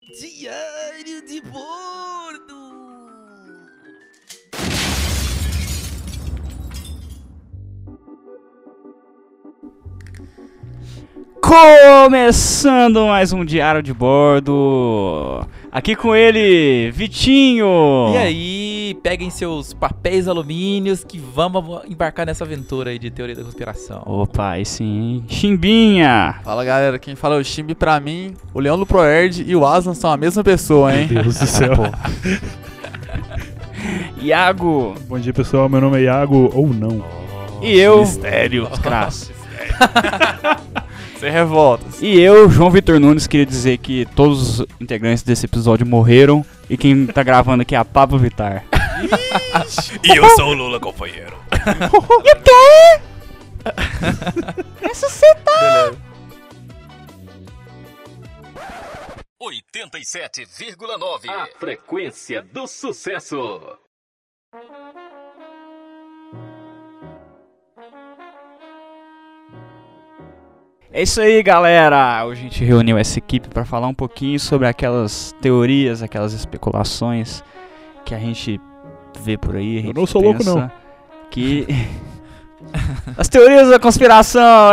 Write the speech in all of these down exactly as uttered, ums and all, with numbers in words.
Diário de bordo. Começando mais um Diário de Bordo. Aqui com ele, Vitinho. E aí, peguem seus papéis alumínios que vamos embarcar nessa aventura aí de teoria da conspiração. Opa, aí sim. Chimbinha. Fala galera, quem fala é o Chimbi. Pra mim, o Leão do Proerd e o Aslan são a mesma pessoa, hein? Meu Deus do céu. Iago. Bom dia, pessoal. Meu nome é Iago, ou não. E eu. Mistério. Desgraça. Sem revoltas. E eu, João Vitor Nunes, queria dizer que todos os integrantes desse episódio morreram. E quem tá gravando aqui é a Pablo Vittar. E eu sou o Lula, companheiro. E quê? Ressuscitar. Beleza. oitenta e sete vírgula nove. A frequência do sucesso. É isso aí, galera. Hoje a gente reuniu essa equipe para falar um pouquinho sobre aquelas teorias, aquelas especulações que a gente vê por aí. A gente Eu não sou louco, não. Que as teorias da conspiração,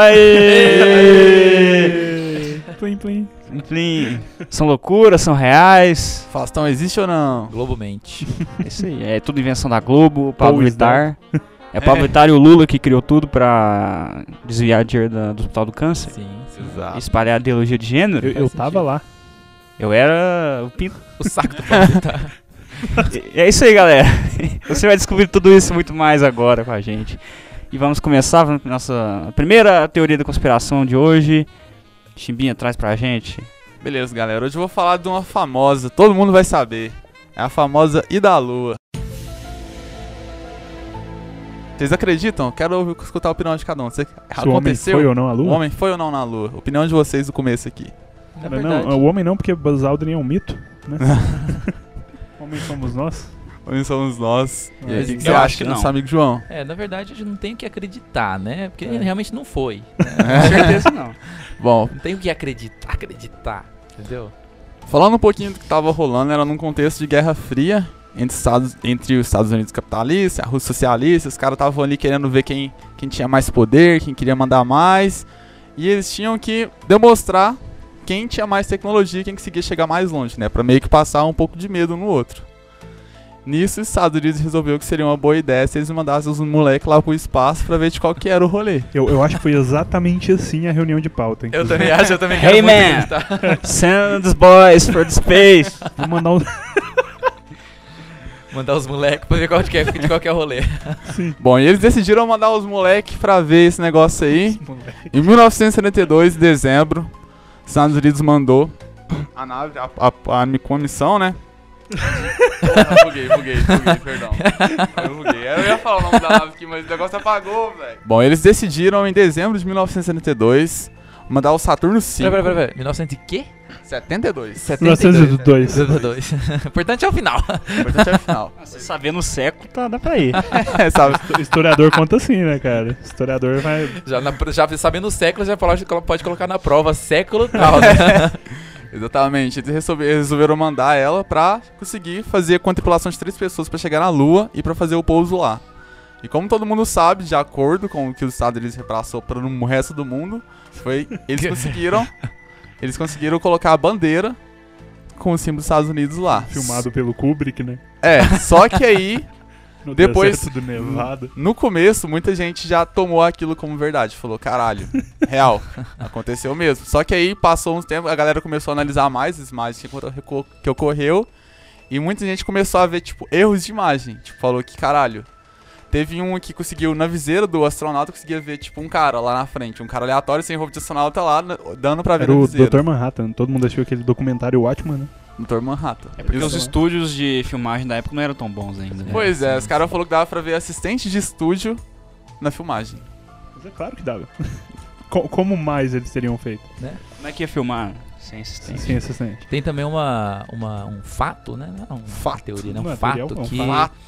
aí. Plim, plim. Enfim, são loucuras, são reais. Faustão existe ou não? Globomente. É isso aí, é tudo invenção da Globo, o Pablo Pois Vittar. É o Pablo Vittar e o Lula que criou tudo pra desviar dinheiro da- do Hospital do Câncer. Sim, sim. Exato. Espalhar a ideologia de gênero. Eu, eu tava lá. Eu era o pinto. O saco do Pablo Vittar. E é isso aí, galera. Você vai descobrir tudo isso e muito mais agora com a gente. E vamos começar com a nossa primeira teoria da conspiração de hoje. Chimbinha, traz pra gente. Beleza, galera. Hoje eu vou falar de uma famosa, todo mundo vai saber. É a famosa Ida Lua. Vocês acreditam? Quero ouvir- escutar a opinião de cada um. Você, Se o homem aconteceu? foi ou não a O lua? homem foi ou não na Lua? Opinião de vocês do começo aqui. Na Cara, verdade, não, o homem não, porque Buzz Aldrin é um mito, né? Homem somos nós. Homem somos nós. E aí, Eu o que, que acho você acha, que nosso não. amigo João? é, na verdade a gente não tem o que acreditar, né? Porque É. ele realmente não foi. Com certeza não. Bom, Não tem o que acreditar, acreditar, entendeu? falando um pouquinho do que tava rolando, era num contexto de Guerra Fria entre, Estados, entre os Estados Unidos capitalistas, a Rússia socialista. Os caras estavam ali querendo ver quem, quem tinha mais poder, quem queria mandar mais. E eles tinham que demonstrar quem tinha mais tecnologia, quem conseguia chegar mais longe, né? Pra meio que passar um pouco de medo no outro. Nisso, os Estados Unidos resolveu que seria uma boa ideia se eles mandassem os moleques lá pro espaço pra ver de qual que era o rolê. Eu, eu acho que foi exatamente assim a reunião de pauta. Eu inclusive. também acho, eu também Hey, quero muito man. acreditar. Send the boys for the space. Vou mandar um... Mandar os moleques pra ver qual que é, de qual que é o rolê. Bom, e eles decidiram mandar os moleques pra ver esse negócio aí. Em mil novecentos e setenta e dois, em dezembro, os Estados Unidos mandou a nave, a, a, a, a missão, né? Ah, buguei, buguei, buguei, perdão. Eu buguei. Eu ia falar o nome da nave aqui, mas o negócio apagou, velho. Bom, eles decidiram em dezembro de mil novecentos e setenta e dois mandar o Saturno cinco. Peraí, peraí, peraí. mil e novecentos e quê? setenta e dois. mil novecentos e dois. setenta e dois. O importante é o final. O importante é o final. Você sabendo o século, tá, dá pra ir. É, sabe? Historiador conta assim, né, cara? Historiador vai... Já, na- já sabendo o século, já pode, pode colocar na prova século tal, né? Exatamente, eles resolve- eles resolveram mandar ela pra conseguir fazer com a tripulação de três pessoas pra chegar na Lua e pra fazer o pouso lá. E como todo mundo sabe, de acordo com o que os Estados Unidos repassou para o resto do mundo, foi eles conseguiram eles conseguiram colocar a bandeira com o símbolo dos Estados Unidos lá. Filmado pelo Kubrick, né? É, só que aí, No Depois- deserto do Nevada. no começo, muita gente já tomou aquilo como verdade. Falou, caralho, real, aconteceu mesmo. Só que aí, passou uns tempos, a galera começou a analisar mais as imagens que ocor- que ocorreu. E muita gente começou a ver, tipo, erros de imagem. Tipo, falou que, caralho, teve um que conseguiu, na viseira do astronauta, conseguia ver, tipo, um cara lá na frente. Um cara aleatório, sem roupa de astronauta lá, n- dando pra ver Era na o viseira. doutor Manhattan. Todo mundo assistiu aquele documentário Watchman, né? doutor Manhattan. É porque Isso. os estúdios de filmagem da época não eram tão bons ainda. Né? Pois é, sim, os caras falaram que dava pra ver assistente de estúdio na filmagem. Mas é claro que dava. Co- Como mais eles teriam feito? Como é que ia filmar sem assistente? Sem assistente. Tem também uma, uma, um fato, né? Não, um Fato. teoria, né? Um Não é fato teoria, é um que Fato.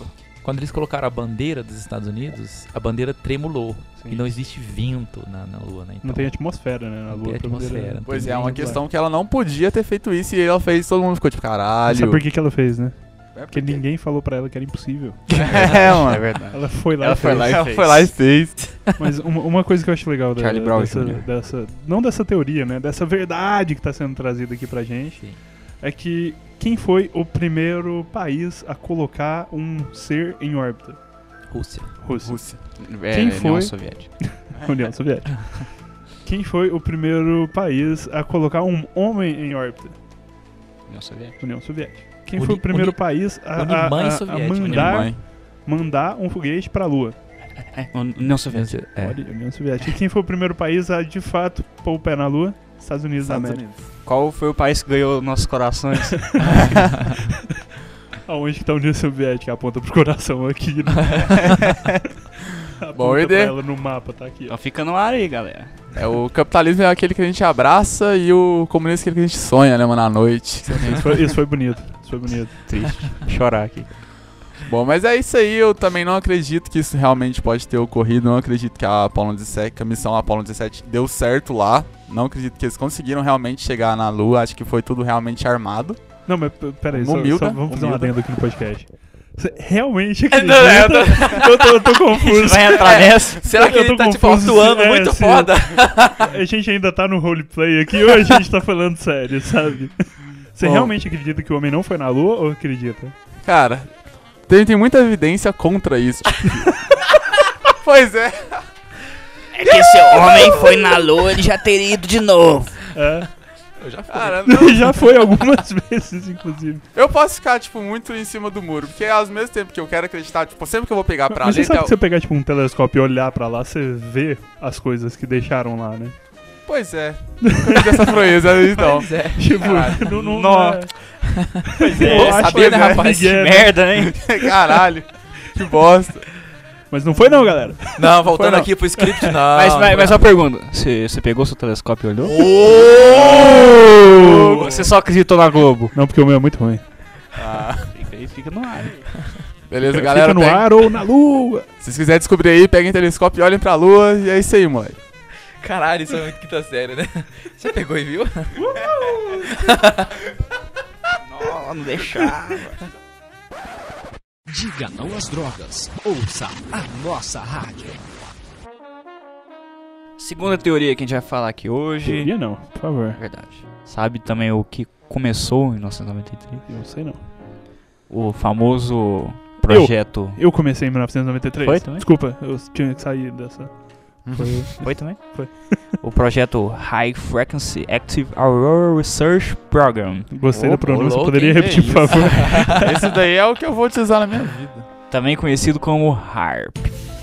Quando eles colocaram a bandeira dos Estados Unidos, a bandeira tremulou. Sim. E não existe vento na, na Lua, né? Então, Não tem atmosfera, né? Na não Lua. tem pra poder- atmosfera. não Pois tem é, é uma vento. questão que ela não podia ter feito isso e ela fez, todo mundo ficou tipo, caralho. Sabe por que, que ela fez, né? É Porque ninguém falou pra ela que era impossível. É, mano. É verdade. Ela foi lá Ela e foi fez. lá e Ela fez. foi lá e fez. Mas uma, uma coisa que eu acho legal da, Charlie Brown dessa, Júnior dessa... Não dessa teoria, né? Dessa verdade que tá sendo trazida aqui pra gente. Sim. É que quem foi o primeiro país a colocar um ser em órbita? Rússia. Rússia. Rússia. É, Quem União foi? Soviética. União Soviética. Quem foi o primeiro país a colocar um homem em órbita? União Soviética. União Soviética. Quem Uni- foi o primeiro uni- país a, a- Unimãe a- a Soviética. mandar, Mãe. mandar um foguete pra Lua? É, União Soviética. É. Olha, União Soviética. E quem foi o primeiro país a, de fato, pôr o pé na Lua? Estados Unidos da Estados América. Unidos. Qual foi o país que ganhou nossos corações? Aonde que tá a União Soviética? Aponta pro coração aqui, né? Aponta Boa ideia. pra ela no mapa, tá aqui. Então fica no ar aí, galera. É, o capitalismo é aquele que a gente abraça e o comunismo é aquele que a gente sonha, né, mano, à noite. Isso foi, isso foi bonito. Isso foi bonito. Triste. Chorar aqui. Bom, mas é isso aí, eu também não acredito que isso realmente pode ter ocorrido, não acredito que a Apollo dezessete, que a missão Apollo dezessete deu certo lá, não acredito que eles conseguiram realmente chegar na Lua, acho que foi tudo realmente armado. Não, mas p- peraí, Uma só, humilda, só vamos fazer um humilda. adendo aqui no podcast. Você realmente Não, é, eu acredita? eu, tô, eu tô confuso. Vai entrar nessa? Será que Eu ele tô tá, tipo, confuso atuando se- é, muito se- foda? A gente ainda tá no roleplay aqui ou a gente tá falando sério, sabe? Você Bom. realmente acredita que o homem não foi na Lua ou acredita? Cara, tem, tem muita evidência contra isso. Pois é. É que se o homem foi na lua, ele já teria ido de novo. É. Eu já fui. Cara, não, Já foi algumas vezes, inclusive. eu posso ficar, tipo, muito em cima do muro, porque ao mesmo tempo que eu quero acreditar, tipo, sempre que eu vou pegar pra Mas ler, você sabe tá- que se você pegar tipo um telescópio e olhar pra lá, você vê as coisas que deixaram lá, né? Pois é. Não dessa proeza, então. Pois é. Tipo, Caralho. não, não, Nó. é- Pois Eu é, acho sabia, que né, é rapaz? Miguel, né? Merda, hein? Caralho. Que bosta. Mas não foi não, galera. Não, voltando Foi não. aqui pro script, não. mas, não mas, foi mas não. uma pergunta. Você você pegou seu telescópio e olhou? Oh! Você só acreditou na Globo? Não, porque o meu é muito ruim. Ah, Fica aí, fica no ar. beleza, Fica galera. no peguem- ar ou na lua. Se vocês quiserem descobrir aí, peguem o telescópio e olhem pra lua. E é isso aí, moleque. Caralho, isso é muito quinta série, né? Você pegou e viu? Não, não deixar. Diga não às drogas. Ouça a nossa rádio. Segunda teoria que a gente vai falar aqui hoje. Teoria não, por favor. Verdade. Sabe também o que começou em mil novecentos e noventa e três? Eu sei não. O famoso projeto... Eu comecei em mil novecentos e noventa e três. Foi também? Desculpa, eu tinha que sair dessa. Foi. Foi também? Foi. O projeto High Frequency Active Aurora Research Program. Gostei Ô, da pronúncia, ô, louco, poderia hein? repetir, Que por favor? Esse daí é o que eu vou utilizar na minha vida. Também conhecido como HARP.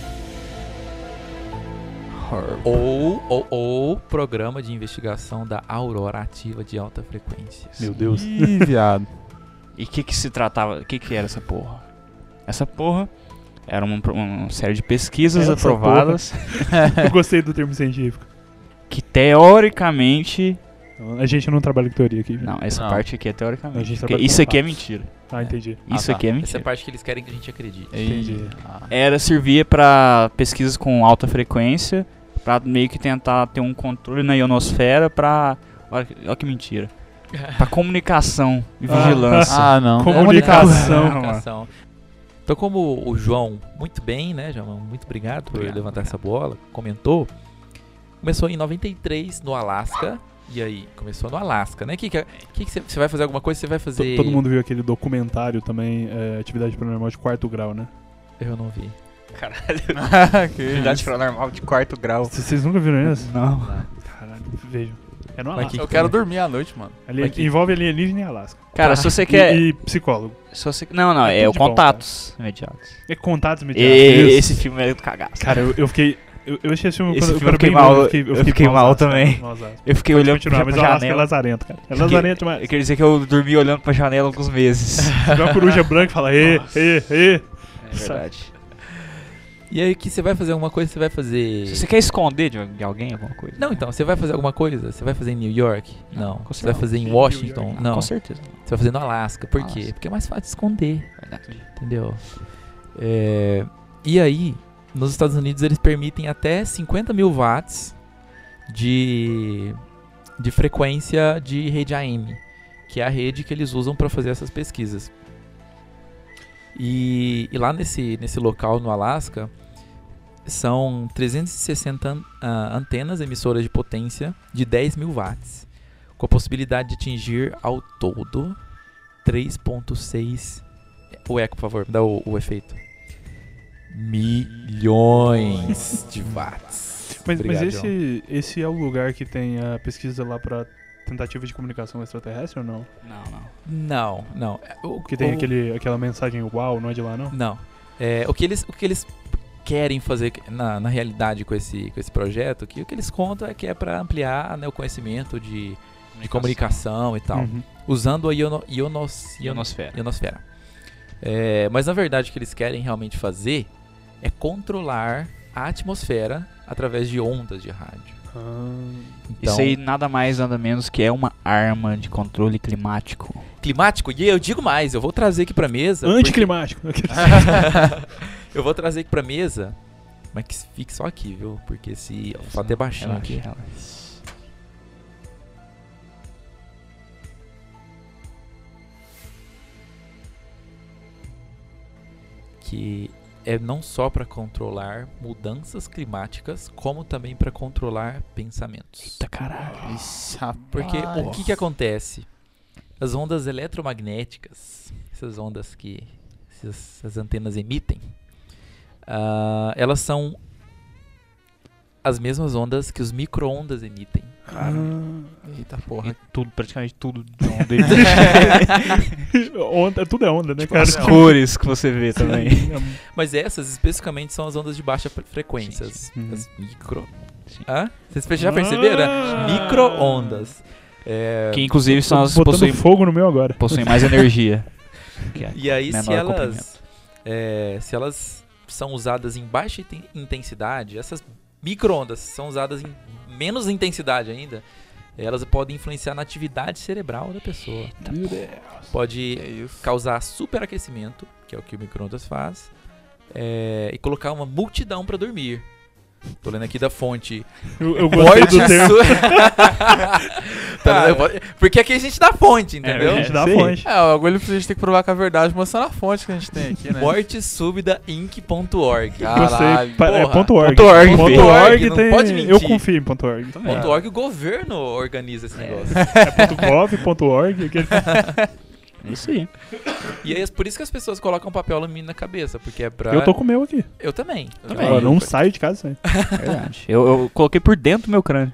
HARP. Ou, ou, ou Programa de Investigação da Aurora Ativa de Alta Frequência. Meu Deus. Ih, viado. E o que que se tratava, o que que era essa porra? Essa porra era uma, uma série de pesquisas Essa aprovadas Eu gostei do termo científico. que teoricamente... A gente não trabalha com teoria aqui. viu? Não, essa Não. parte aqui é A teoricamente. gente Porque trabalha isso com aqui é fatos. mentira. Ah, entendi. Ah, Isso tá. aqui é Essa é mentira. a parte que eles querem que a gente acredite. Entendi. Ah. Era, servia pra pesquisas com alta frequência, pra meio que tentar ter um controle na ionosfera pra... Olha, que- olha que mentira. Pra comunicação e Ah. vigilância. Ah, não. Comunicação. Comunicação. Então, como o João, muito bem, né, João? Muito obrigado por Obrigado. levantar essa bola, comentou. Começou em noventa e três no Alasca. E aí, começou no Alasca, né? O que que que que você vai fazer alguma coisa? Você vai To- fazer... Todo mundo viu aquele documentário também, é, Atividade Paranormal de Quarto Grau, né? Eu não vi. Caralho. Que Atividade isso. paranormal de quarto grau. C- Vocês nunca viram isso? Não. Caralho, vejam. É no Mas Alasca. que- Eu quero dormir à noite, mano. Ali, Mas que- envolve alienígena e Alasca. Cara, se você quer... E, e psicólogo. Se você... Não, não, É é, tudo o de bom, Contatos Imediatos. É contatos imediatos. E, isso. esse filme é do cagaço. Cara, eu, eu fiquei... Eu, eu achei esse filme Esse quando, filme quando eu fiquei bem mal- novo, eu eu fiquei mal mausaço, também. cara, mausaço. Eu fiquei Pode olhando continuar, pra, mas pra o Alasca é janela. lazarento, cara. É lazarento demais. Eu queria dizer que eu dormi olhando pra janela alguns meses. Você vê uma coruja branca e fala, ê, ê, ê. É verdade. E aí, que você vai fazer alguma coisa, você vai fazer... Se você quer esconder de, de alguém alguma coisa? Não, então, você vai fazer alguma coisa? Você vai fazer em New York? Não. com Você vai certeza. fazer em New Washington? York. Não. Com certeza. Você vai fazer no Alasca. Por quê? Alasca. Porque é mais fácil de esconder, Verdade. entendeu? É, e aí, nos Estados Unidos, eles permitem até cinquenta mil watts de, de frequência de rede A M, que é a rede que eles usam para fazer essas pesquisas. E, e lá nesse, nesse local no Alasca, são trezentas e sessenta uh, antenas emissoras de potência de dez mil watts, com a possibilidade de atingir ao todo três vírgula seis... O eco, por favor, dá o, o efeito. Milhões de watts. Mas, Obrigado, mas esse, esse é o lugar que tem a pesquisa lá pra tentativa de comunicação extraterrestre ou não? Não, não. Não, não. O, Que tem o, aquele, aquela mensagem uau, não é de lá não? Não. É, o, que eles, o que eles querem fazer na, na realidade com esse, com esse projeto, que o que eles contam é que é para ampliar, né, o conhecimento de, de comunicação e tal, Uhum. usando a iono, ionos, ion- Ionosfera. ionosfera. É, mas na verdade o que eles querem realmente fazer é controlar a atmosfera através de ondas de rádio. Ah, Então, Isso aí nada mais, nada menos que é uma arma de controle climático. climático, e eu digo mais, eu vou trazer aqui pra mesa... porque- anticlimático. Eu vou trazer aqui pra mesa, mas que fique só aqui, viu? Porque se o fato é baixinho Relaxa, aqui. relaxa. Que é não só para controlar mudanças climáticas, como também para controlar pensamentos. Eita caralho. Ixi, rapaz. Porque o que que acontece? As ondas eletromagnéticas, essas ondas que essas, essas antenas emitem, ah, elas são as mesmas ondas que os micro-ondas emitem. Ah, Eita porra. E tudo, praticamente tudo de onda. onda, tudo é onda, né, Tipo, cara? as cores que você vê também. Mas essas especificamente são as ondas de baixa fre- frequência, as, sim. as micro. Sim. Hã? Vocês já perceberam? né? Ah. Micro-ondas. É, Que inclusive são as que Botando possuem, fogo no meu agora. possuem mais energia. Que é E aí, se menor elas, é, se elas são usadas em baixa inten- intensidade, essas micro-ondas são usadas em menos intensidade ainda, elas podem influenciar na atividade cerebral da pessoa. Meu Deus. Pode Que isso. causar superaquecimento, que é o que o micro-ondas faz, é, e colocar uma multidão para dormir. Tô lendo aqui da fonte. Eu, eu gostei Morte do termo. su- Tá lendo? Porque aqui a gente dá fonte, entendeu? A gente dá a sim. fonte. É, o bagulho a gente tem que provar com a verdade, mostrando a fonte que a gente tem aqui, né? morte súbita inc ponto org. Caralho, Gostei. Pa- é porra. ponto org. Ponto org, Ponto filho. org Não tem... pode mentir. Eu confio em ponto org. Ponto .org, o governo organiza esse negócio. É ponto gov, ponto org. aquele- Isso aí. E aí é por isso que as pessoas colocam papel alumínio na cabeça, porque é pra... Eu tô com o meu aqui. Eu também. Também. Eu não saio de casa sem. Verdade. Eu, eu coloquei por dentro do meu crânio.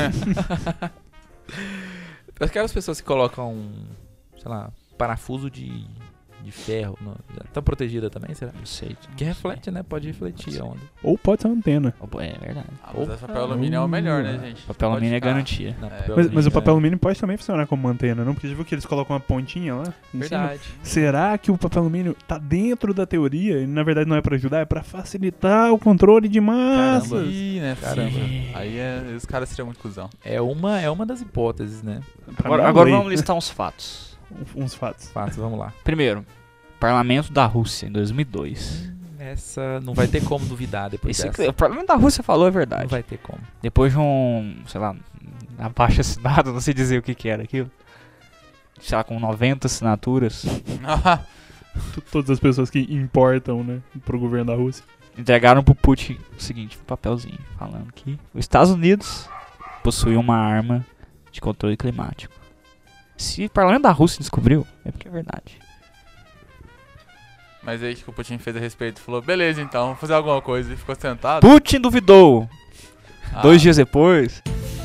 Aquelas pessoas que colocam, sei lá, parafuso de, de ferro, estão protegidas também, será? Não sei. Que reflete, né? Pode refletir a onda. Ou pode ser uma antena. É verdade. Ah, mas esse papel alumínio é o melhor, né, gente? Papel Pode alumínio é ficar. garantia. Não, É. papel Mas, mas o alumínio papel é- alumínio pode também funcionar como antena, não? Porque você viu que eles colocam uma pontinha lá em cima. Verdade. Será que o papel alumínio tá dentro da teoria e na verdade não é pra ajudar, é pra facilitar o controle de massas? Caramba. Ih, né? Caramba. Aí é, os caras seriam muito cuzão. É uma, é uma das hipóteses, né? Pra Agora, mim, é agora lei. vamos listar uns fatos. Uns fatos. Fatos, vamos lá. Primeiro, Parlamento da Rússia, em dois mil e dois. Essa não vai ter como duvidar depois Esse, dessa. o Parlamento da Rússia falou a verdade. Não vai ter como. Depois de um, sei lá, abaixo assinado, não sei dizer o que que era aquilo. Sei lá, com noventa assinaturas. T- Todas as pessoas que importam, né, pro governo da Rússia. Entregaram pro Putin o seguinte, um papelzinho, falando que os Estados Unidos possuem uma arma de controle climático. Se o Parlamento da Rússia descobriu, é porque é verdade. Mas aí o que o Putin fez a respeito? Falou, beleza então, vamos fazer alguma coisa. E ficou sentado. Putin duvidou. Ah, Dois dias depois,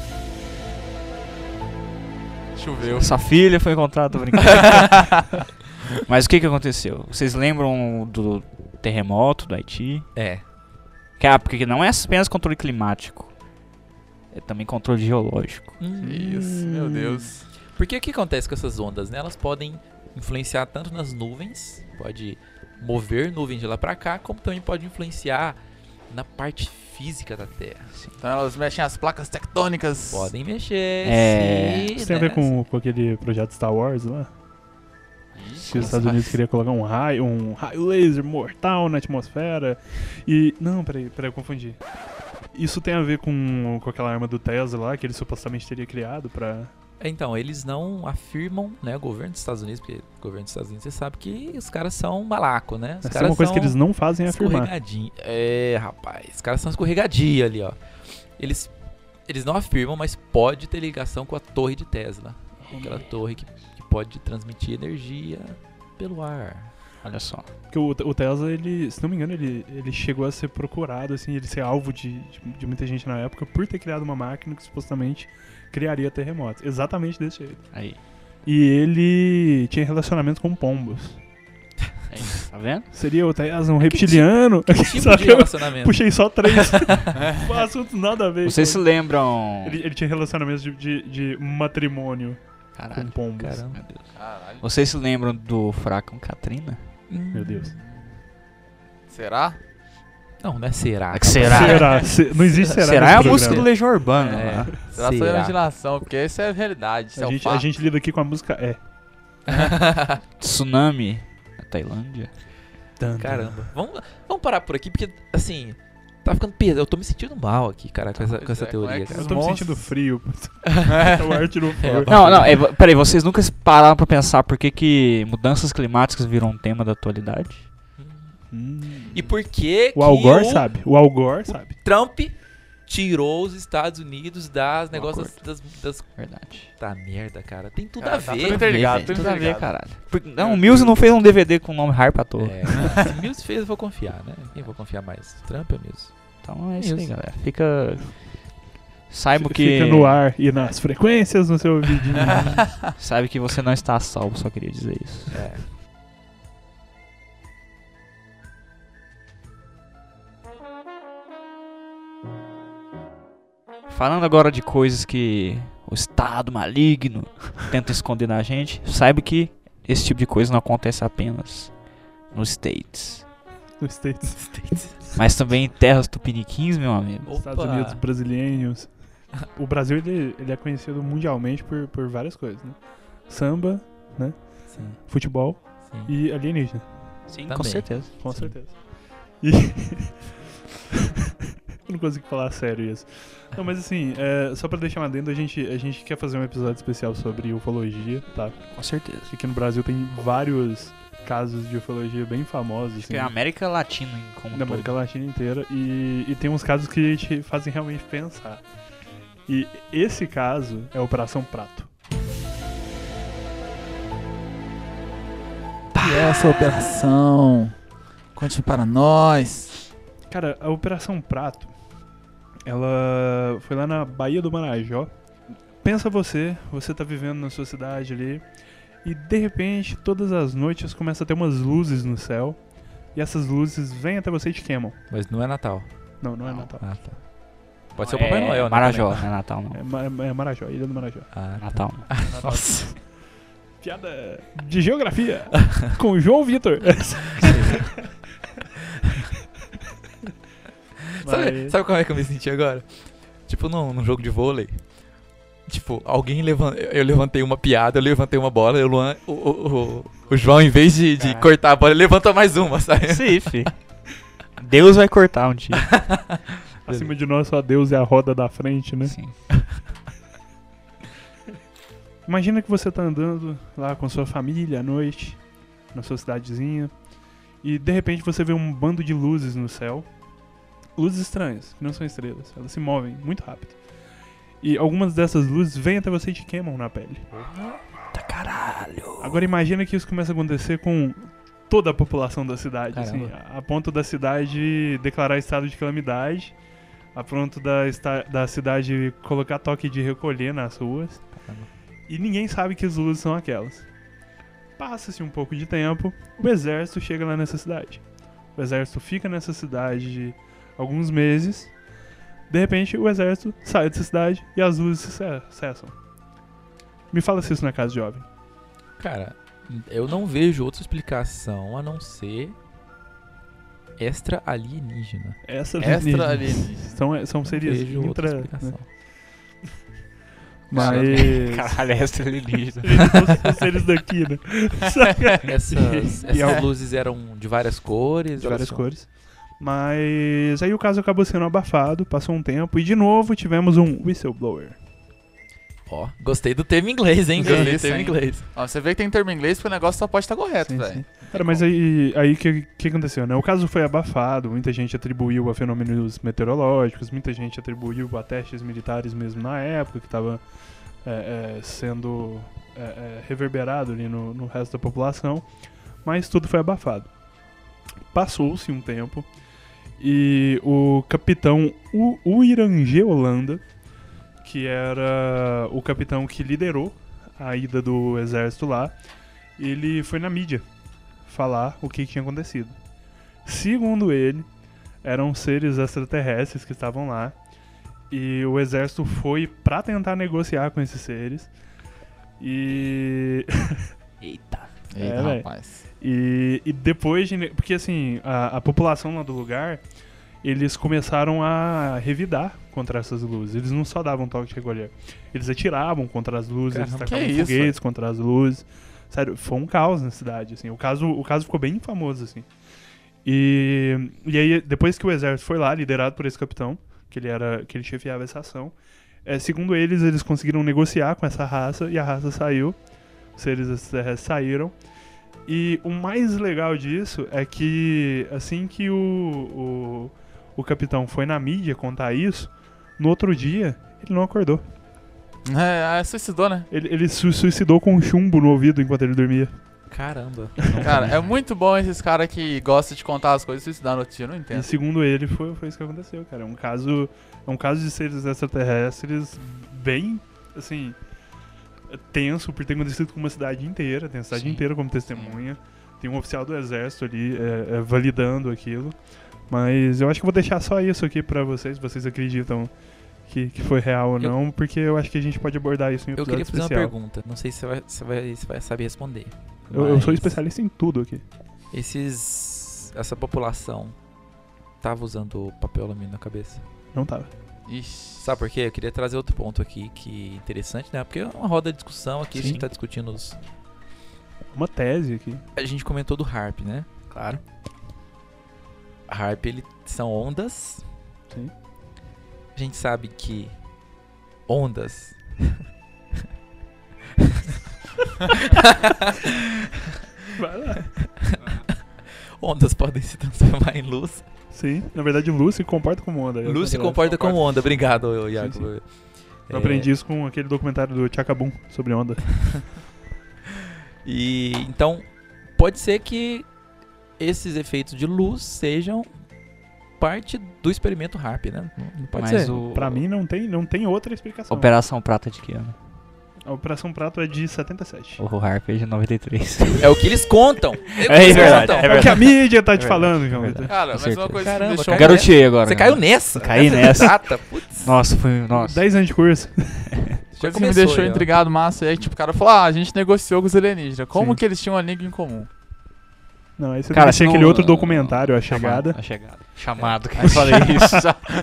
Choveu. sua filha foi encontrada, tô brincando. Mas o que que aconteceu? Vocês lembram do terremoto do Haiti? É. Que, ah, porque não é apenas controle climático, é também controle geológico. Isso, meu Deus. Porque o que acontece com essas ondas, né? Elas podem influenciar tanto nas nuvens, pode mover nuvens de lá pra cá, como também pode influenciar na parte física da Terra. Então elas mexem as placas tectônicas. Podem mexer. É. sim, Isso tem a né? ver com, com aquele projeto Star Wars lá? Que os Estados Unidos queriam colocar um raio, um raio laser mortal na atmosfera. E. Não, peraí, peraí, eu confundi. Isso tem a ver com, com aquela arma do Tesla lá, que ele supostamente teria criado pra. Então, eles não afirmam, né, o governo dos Estados Unidos, porque o governo dos Estados Unidos, você sabe que os caras são malaco, né? Os Essa é caras uma coisa são que eles não fazem é afirmar. escorregadinho. É, rapaz, os caras são escorregadio ali, ó. Eles, eles não afirmam, mas pode ter ligação com a torre de Tesla. Aquela torre que, que pode transmitir energia pelo ar. Olha só. Porque o, o Tesla, ele, se não me engano, ele, ele chegou a ser procurado, assim, ele ser alvo de, de, de muita gente na época por ter criado uma máquina que supostamente criaria terremotos. Exatamente desse jeito. Aí. E ele tinha relacionamento com pombos. Aí, tá vendo? Seria o Tesla um reptiliano? Que tipo Só de que eu relacionamento? puxei só três. Assuntos nada a ver. Vocês se cara. lembram... Ele, ele tinha relacionamento de, de, de matrimônio Caralho. com pombos. Caramba. Meu Deus. Caralho. Vocês se lembram do furacão Katrina? Hum, Meu Deus. Será? Não, não é será. É que será? Será? Se- não existe será. Será é nesse a programa. música do Legião Urbana. É. lá. Será só imaginação? Porque isso é a realidade, isso é A o gente, a fato. gente lida aqui com a música É. Tsunami na Tailândia. Caramba. Vamos, vamos parar por aqui, porque, assim, tá ficando pesado. Eu tô me sentindo mal aqui, cara, com essa, com essa Pois é, como teoria. é que cara. Eu tô me Monstros. sentindo frio. o arte não foi. É, Não, não, é, peraí, vocês nunca pararam pra pensar por que, que mudanças climáticas viram um tema da atualidade? Hum. E por que O Al que Gore o sabe. O Al Gore sabe. Trump tirou os Estados Unidos das negócios das, das, das... Verdade. Tá merda, cara. Tem tudo Cara, a tá ver. tudo interligado, Tem tudo tudo a ver, interligado. caralho. Porque, não, o Mills não fez um D V D com o nome Harp à toa. É, se Mills fez, eu vou confiar, né? Quem eu vou confiar mais? Trump ou Mills? Então é isso aí, Isso. galera. Fica... Saiba que... Fica no ar e nas frequências no seu ouvidinho. Sabe que você não está a salvo, só queria dizer isso. É. Falando agora de coisas que o Estado maligno tenta esconder da gente, saiba que esse tipo de coisa não acontece apenas nos States, Nos States. mas também em terras tupiniquins, meu amigo. Opa. Estados Unidos brasileiros. O Brasil ele, ele é conhecido mundialmente por, por várias coisas, né? Samba, Sim, futebol sim. e alienígena. Sim, Também. com certeza. Com Sim. certeza. E... Eu não consigo falar sério isso. Não, mas assim, é, só pra deixar uma adendo, a gente, a gente quer fazer um episódio especial sobre ufologia, tá? Com certeza. Porque aqui no Brasil tem vários casos de ufologia bem famosos, Acho que assim, é a América Latina em como na todo. América Latina inteira. E, e tem uns casos que te fazem realmente pensar. E esse caso é a Operação Prato. E essa operação? Conte para nós. Cara, a Operação Prato, ela foi lá na Baía do Marajó. Pensa você, você tá vivendo na sua cidade ali, e de repente, todas as noites começa a ter umas luzes no céu, e essas luzes vêm até você e te queimam. Mas não é Natal. Não, não é Não. Natal. Ah, tá. Pode ser o Papai é Noel, né? Marajó, também. não é Natal não. É, Ma- é Marajó, Ilha do Marajó. Ah, tá. Natal não. Nossa. Piada de geografia com o João Vitor. Sabe, Mas- sabe como é que eu me senti agora? Tipo, num, num jogo de vôlei. Tipo, alguém levanta. Eu levantei uma piada, eu levantei uma bola, eu, Luan, o, o, o, o João, em vez de, de Ah. cortar a bola, ele levantou mais uma, sabe? Sim, fi. Deus vai cortar um dia. Acima de nós só Deus é a roda da frente, né? Sim. Imagina que você tá andando lá com sua família à noite, na sua cidadezinha, e de repente você vê um bando de luzes no céu. Luzes estranhas, que não são estrelas, elas se movem muito rápido. E algumas dessas luzes vêm até você e te queimam na pele. Tá caralho. Agora imagina que isso começa a acontecer com toda a população da cidade, assim, Caramba. a, a ponto da cidade declarar estado de calamidade, a ponto da, esta, da cidade colocar toque de recolher nas ruas. Caramba. E ninguém sabe que as luzes são aquelas. Passa-se um pouco de tempo, o exército chega lá nessa cidade. O exército fica nessa cidade alguns meses. De repente, o exército sai dessa cidade e as luzes se ce- cessam. Me fala se isso não é caso jovem. Cara, eu não vejo outra explicação a não ser extra alienígena. Essa Extra alienígena. São, são Não seres vejo outra intra... explicação. né? Mas... Caralho, é essa alienígena. os, os seres daqui, né? Essas, E- e essas ao- luzes eram de várias cores. De várias só- cores. Mas aí o caso acabou sendo abafado, passou um tempo, e de novo tivemos um whistleblower. Ó, gostei do termo em inglês, hein? Isso, Gostei do termo em hein? inglês. Ó, você vê que tem termo em inglês porque o negócio só pode estar correto, Sim, velho. sim. Cara, mas aí o aí que, que aconteceu, né? O caso foi abafado, muita gente atribuiu a fenômenos meteorológicos, muita gente atribuiu a testes militares mesmo na época, que estava é, é, sendo é, é, reverberado ali no, no resto da população, mas tudo foi abafado. Passou-se um tempo e o capitão U- Uirangê Holanda, que era o capitão que liderou a ida do exército lá, ele foi na mídia falar o que tinha acontecido. Segundo ele, eram seres extraterrestres que estavam lá e o exército foi pra tentar negociar com esses seres e Eita. Eita, É, véi. rapaz. e, e depois de ne- porque assim a, a população lá do lugar, eles começaram a revidar contra essas luzes. Eles não só davam toque de recolher, eles atiravam contra as luzes, eles Caramba, tacavam que isso, foguetes contra as luzes. Sério, foi um caos na cidade, assim. O caso, o caso ficou bem famoso, assim. E, e aí, depois que o exército foi lá, liderado por esse capitão, que ele era, que ele chefiava essa ação, é, segundo eles, eles conseguiram negociar com essa raça e a raça saiu. Os seres extraterrestres saíram. E o mais legal disso é que assim que o, o, o capitão foi na mídia contar isso, no outro dia ele não acordou. É, é, suicidou, né? Ele, ele se suicidou com um chumbo no ouvido enquanto ele dormia. Caramba. Cara, é muito bom esses caras que gostam de contar as coisas e suicidar no outro dia, eu não E entendo. segundo ele, foi, foi isso que aconteceu, cara. É um caso, é um caso de seres extraterrestres bem, assim, tenso, por ter acontecido com uma cidade inteira. Tem a cidade Sim. inteira como testemunha. Tem um oficial do exército ali é, é, validando aquilo. Mas eu acho que eu vou deixar só isso aqui pra vocês, se vocês acreditam que, que foi real ou Eu- não, porque eu acho que a gente pode abordar isso em um Eu episódio queria fazer especial. uma pergunta. Não sei se você vai, se vai, se vai saber responder. Eu, eu sou Mas especialista em tudo aqui. Esses, essa população tava usando papel alumínio na cabeça. Não tava. Ixi. Sabe por quê? Eu queria trazer outro ponto aqui que é interessante, né? Porque é uma roda de discussão aqui, a Sim. gente tá discutindo os... Uma tese aqui. A gente comentou do HAARP, né? Claro. HAARP, ele são ondas. Sim. A gente sabe que ondas... Vai lá. ondas podem se transformar em luz. Sim, na verdade luz se comporta como onda. Luz se Eu comporta como onda. Obrigado, Iago. sim. Eu É, aprendi isso com aquele documentário do Chacabum sobre onda. E então pode ser que esses efeitos de luz sejam parte do experimento HAARP, né? Não não pode Mas ser. o... Pra mim não tem, não tem outra explicação. Operação Prata de que ano? A Operação Prato é de setenta e sete. O Harp é de noventa e três. É o que eles contam. É, o que É eles verdade, contam. é É o que a mídia tá te É falando, verdade, João é Vitor. verdade. Cara, Com mas uma certeza. coisa Caramba, que me deixou... cara. Garoteei agora. Você né? caiu nessa? Caí nessa. Exata, putz. Nossa, foi... Nossa. dez anos de curso. Já Coisa que me começou deixou aí, ó. intrigado, massa, é que tipo, o cara falou, ah, a gente negociou com os alienígenas. Como Sim. que eles tinham uma língua em comum? Não, aí você Cara, tinha se aquele não- outro documentário, A Chamado, Chegada. A chegada. Chamado, que Aí eu falei isso.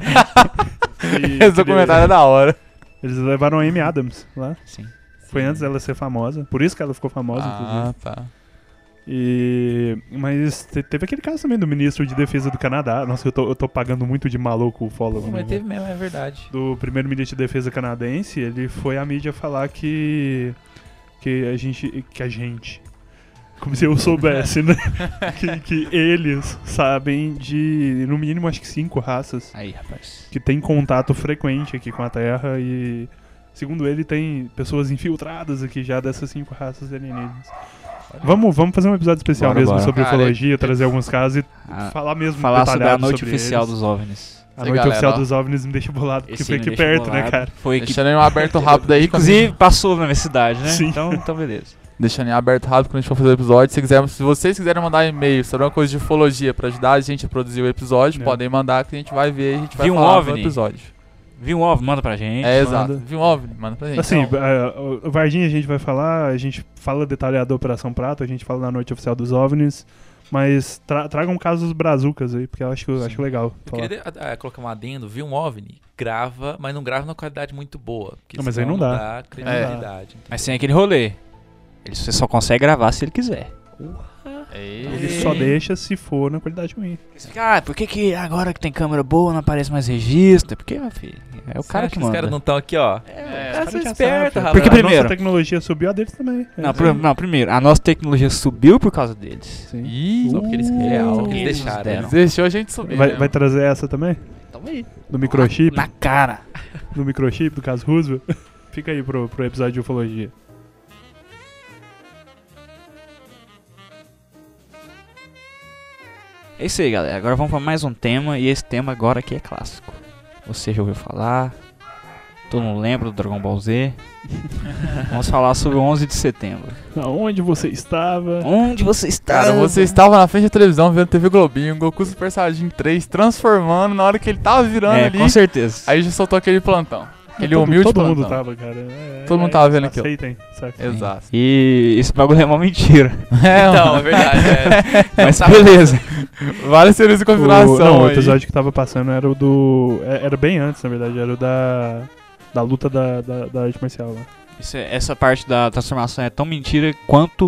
e Esse documentário é da hora. Eles levaram a Amy Adams lá. Sim. Foi antes dela ser famosa. Por isso que ela ficou famosa, inclusive. Ah, tá. E... Mas te- teve aquele caso também do ministro de defesa do Canadá. Nossa, eu tô, eu tô pagando muito de maluco o follow. Mas teve mesmo, é verdade. Do primeiro-ministro de defesa canadense, ele foi à mídia falar que que a gente que a gente como se eu soubesse, né? que, que eles sabem de no mínimo acho que cinco raças Aí, rapaz. que tem contato frequente aqui com a Terra e segundo ele tem pessoas infiltradas aqui já dessas cinco raças alienígenas. Vamos, vamos fazer um episódio especial Bora, mesmo bora. sobre Cara, ufologia, é- trazer alguns casos e Ah, falar mesmo falar sobre a detalhado noite sobre oficial eles. dos OVNIs. A Aí, noite galera, oficial ó. dos OVNIs me deixa bolado, porque Esse foi me aqui deixa perto, né, bolado. cara? Foi que, Deixando em aberto rápido aí. quando- inclusive, passou na minha cidade, né? Sim. Então, então beleza. Deixando em aberto rápido quando a gente for fazer o episódio. Se, quiser, se vocês quiserem mandar e-mail sobre uma coisa de ufologia pra ajudar a gente a produzir o episódio, É. podem mandar que a gente vai ver e a gente vai Viu um falar OVNI? no episódio. Viu um OVNI? Manda pra gente. É, manda. exato. Viu um OVNI? Manda pra gente. Assim, Então, uh, o Varginha a gente vai falar, a gente fala detalhado da Operação Prato, a gente fala na noite oficial dos OVNIs, mas tra tragam casos brazucas aí, porque eu acho, acho legal Eu falar. queria uh, colocar um adendo, viu um OVNI, grava, mas não grava numa qualidade muito boa. Porque Não, mas aí senão não dá. credibilidade. Mas tem aquele rolê. Ele, você só consegue gravar se ele quiser. Ele só deixa se for na qualidade ruim. Você fica, ah, por que, que agora que tem câmera boa não aparece mais registro? Porque, meu filho, é o cara que Os manda. caras não estão aqui, ó. É, Os caras são já espertos, sabe, rapaz. Porque a primeiro- nossa tecnologia subiu, a deles também. Não, É, pr- não, primeiro, a nossa tecnologia subiu por causa deles. sim. Ih, Só porque eles, Uh, é, só só porque que eles eles deixaram. deram. né? deixou a gente subir. Vai, né, vai trazer essa também? Tamo aí. Do microchip? Na cara. Do microchip, do caso Roosevelt? Fica aí pro, pro episódio de ufologia. É isso aí, galera. Agora vamos pra mais um tema. E esse tema agora aqui é clássico. Você já ouviu falar? Todo mundo lembra do Dragon Ball Z? Vamos falar sobre o onze de setembro. Aonde você estava? Onde você está? Cara, você estava na frente da televisão vendo T V Globinho, Goku Super Saiyajin três transformando na hora que ele tava virando É, ali. com certeza. Aí já soltou aquele plantão. Aquele todo, humilde todo plantão. mundo tava, cara. É, Todo mundo é, tava vendo aquilo. Aceitem, saca? Exato. E esse bagulho é uma mentira. É, Então, é verdade. É. Mas beleza. várias teorias de O, conspiração. não, o aí. episódio que tava passando era o do... é- Era bem antes, na verdade. Era o da... Da luta da, da, da arte marcial lá. Isso é- essa parte da transformação é tão mentira quanto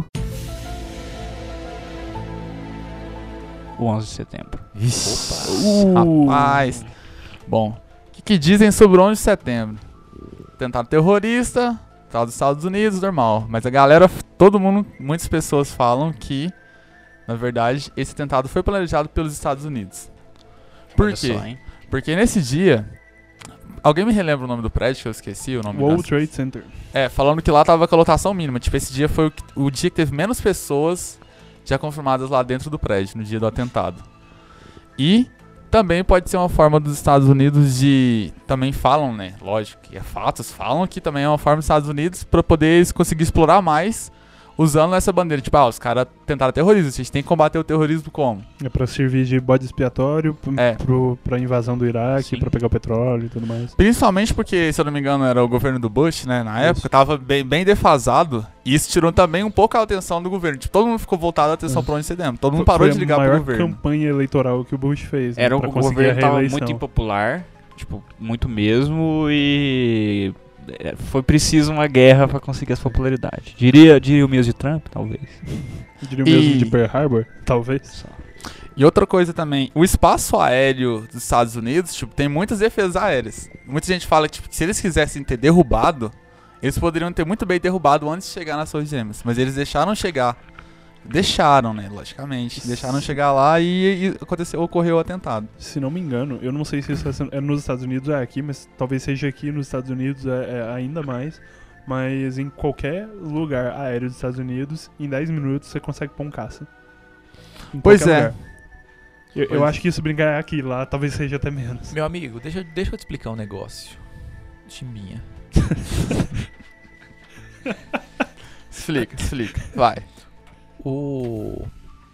o onze de setembro. Vixe. Uh. Rapaz. Bom, o que, que dizem sobre o onze de setembro? Tentado terrorista, tal dos Estados Unidos, normal. Mas a galera, todo mundo, muitas pessoas falam que, na verdade, esse atentado foi planejado pelos Estados Unidos. Por Olha quê? só, hein? Porque nesse dia... Alguém me relembra o nome do prédio que eu esqueci? O nome World da- Trade Center. É, falando que lá tava com a lotação mínima. Tipo, esse dia foi o, que- o dia que teve menos pessoas já confirmadas lá dentro do prédio, no dia do atentado. E também pode ser uma forma dos Estados Unidos de... Também falam, né? Lógico que é fatos, falam que também é uma forma dos Estados Unidos pra poder eles conseguir explorar mais usando essa bandeira. Tipo, ah, os caras tentaram terrorismo, a gente tem que combater o terrorismo como? É pra servir de bode expiatório p- É. pro, pra invasão do Iraque, Sim. pra pegar o petróleo e tudo mais. Principalmente porque, se eu não me engano, era o governo do Bush, né? Na Isso. época, tava bem, bem defasado. E isso tirou também um pouco a atenção do governo. Tipo, todo mundo ficou voltado a atenção Uhum. pra onde você deu. Todo mundo Foi- parou foi de ligar a pro maior governo. campanha eleitoral que o Bush fez, né, Era o pra o conseguir a governo tava reeleição. muito impopular, tipo, muito mesmo, e é, foi preciso uma guerra pra conseguir essa popularidade. Diria, diria o mesmo de Trump, talvez. Eu diria o mesmo E- de Pearl Harbor, talvez. E outra coisa também, o espaço aéreo dos Estados Unidos, tipo, tem muitas defesas aéreas. Muita gente fala que, tipo, que se eles quisessem ter derrubado, eles poderiam ter muito bem derrubado antes de chegar nas Torres Gêmeas. Mas eles deixaram chegar. Deixaram, né? Logicamente. Deixaram chegar lá e, e aconteceu, ocorreu o atentado. Se não me engano, eu não sei se isso é nos Estados Unidos ou é aqui, mas talvez seja aqui nos Estados Unidos é, é ainda mais. Mas em qualquer lugar aéreo dos Estados Unidos, em dez minutos você consegue pôr um caça. Em Pois qualquer é. lugar. Eu, Pois eu é. acho que isso brincar aqui, lá talvez seja até menos. Meu amigo, deixa, deixa eu te explicar um negócio. Chimbinha. Explica, explica. Vai. O...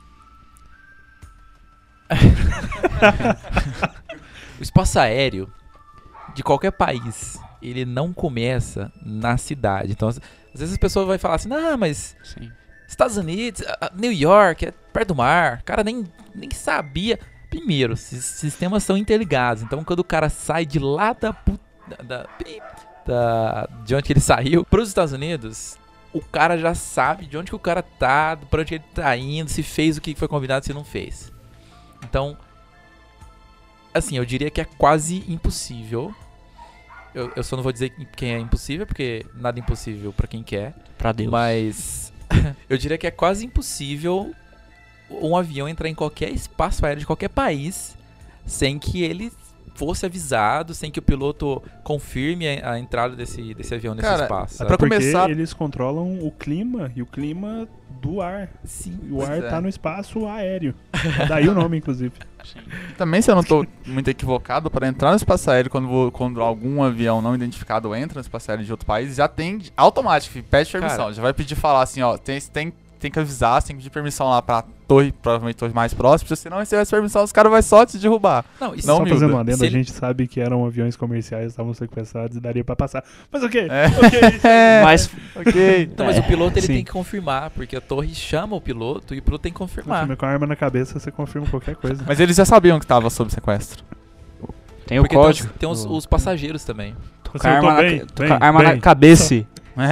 o espaço aéreo de qualquer país, ele não começa na cidade. Então, às às vezes as pessoas vão falar assim, ah, mas Sim. Estados Unidos, ah, ah, New York, é perto do mar. O cara nem, nem sabia. Primeiro, esses sistemas são interligados. Então, quando o cara sai de lá da, pu- da, da, da de onde que ele saiu para os Estados Unidos, o cara já sabe de onde que o cara tá, para onde que ele tá indo, se fez o que foi combinado, se não fez. Então, assim, eu diria que é quase impossível. Eu, eu só não vou dizer que é impossível, porque nada é impossível para quem quer. Pra Deus. Mas eu diria que é quase impossível um avião entrar em qualquer espaço aéreo de qualquer país sem que ele fosse avisado, sem que o piloto confirme a, a entrada desse, desse avião nesse Cara, espaço. é sabe? pra Porque começar- eles controlam o clima e o clima do ar. Sim. E o Pois ar é. tá no espaço aéreo. Daí o nome, inclusive. Também, se eu não tô muito equivocado, para entrar no espaço aéreo, quando, vou- quando algum avião não identificado entra no espaço aéreo de outro país, já tem automático, pede permissão. Cara. Já vai pedir falar assim, ó, tem, tem tem que avisar, você tem que pedir permissão lá pra torre, provavelmente torre mais próxima, porque senão se tivesse permissão, os caras vão só te derrubar. Não, isso Não, Só Milda. fazendo uma adenda, Se a ele- gente sabe que eram aviões comerciais, estavam sequestrados e daria pra passar. Mas ok, É. ok. É, Mas ok. Não, mas o piloto ele sim. tem que confirmar, porque a torre chama o piloto e o piloto tem que confirmar. Com a arma na cabeça, você confirma qualquer coisa. Mas eles já sabiam que tava sob sequestro. tem o Porque tem, código. os, tem os, do- os passageiros também. com Você a arma, tô na, bem, ca- bem, com a arma bem. na cabeça.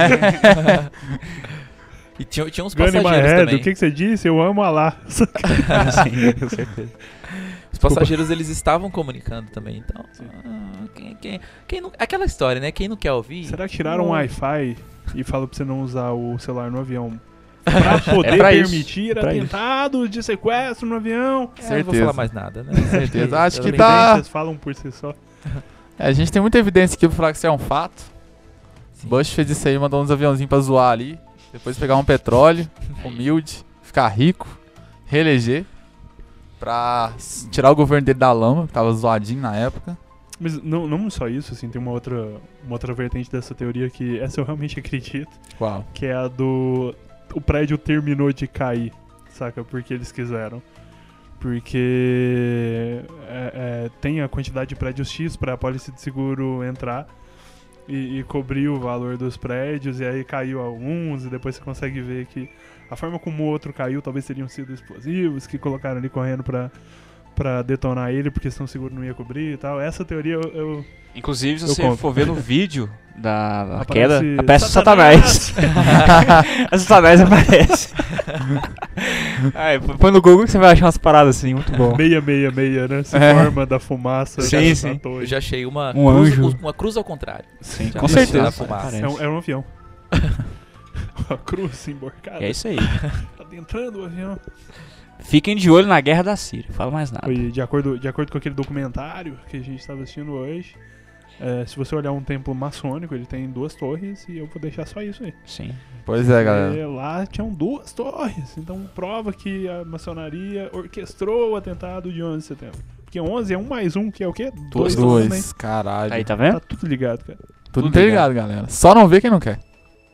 E tinha, tinha uns Gunny my passageiros head, também. o que, que você disse? Eu amo Alá. Sim, com certeza. Os passageiros eles estavam comunicando também, então. ah, quem, quem, quem não, aquela história, né? Quem não quer ouvir. Será que tiraram um não- Wi-Fi e falam pra você não usar o celular no avião? Pra poder É pra isso. permitir Pra isso. atentados de sequestro no avião? É, eu não vou Certeza. falar mais nada, né? Certeza. Acho que As tá- evidências falam por si só. É, a gente tem muita evidência aqui pra falar que isso é um fato. Sim. Bush fez isso aí, mandou uns aviãozinhos pra zoar ali. Depois pegar um petróleo, humilde, ficar rico, reeleger. Pra s- tirar o governo dele da lama, que tava zoadinho na época. Mas não, não só isso, assim, tem uma outra, uma outra vertente dessa teoria que essa eu realmente acredito, Qual? que é a do... O prédio terminou de cair, saca? Porque eles quiseram. Porque é, é, tem a quantidade de prédios X pra apólice de seguro entrar e, e cobrir o valor dos prédios, e aí caiu alguns, e depois você consegue ver que a forma como o outro caiu talvez teriam sido explosivos que colocaram ali correndo pra, pra detonar ele, porque senão o seguro não ia cobrir e tal. Essa teoria eu... eu Inclusive, se Eu você conto. for ver no vídeo da, da Aparece queda, aparece o Satanás. O Satanás aparece. Aí, p- põe no Google que você vai achar umas paradas assim, muito bom. meia, meia, meia, né? Se É. forma da fumaça. Sim, da sim. torre. Eu já achei uma, Um cruz, anjo. uma cruz ao contrário. Sim, Já com vi certeza. na fumaça. É um, é um avião. A cruz emborcada. É isso aí. Tá adentrando o avião. Fiquem de olho na guerra da Síria, fala mais nada. Foi de acordo, de acordo com aquele documentário que a gente estava assistindo hoje. É, se você olhar um templo maçônico, ele tem duas torres e eu vou deixar só isso aí. Sim. Pois é, galera. E lá tinham duas torres, então prova que a maçonaria orquestrou o atentado de onze de setembro. Porque onze é um mais um, que é o quê? Dois, também. dois. Caralho. Aí, tá vendo? Tá tudo ligado, cara. Tudo tudo interligado, galera. Só não vê quem não quer.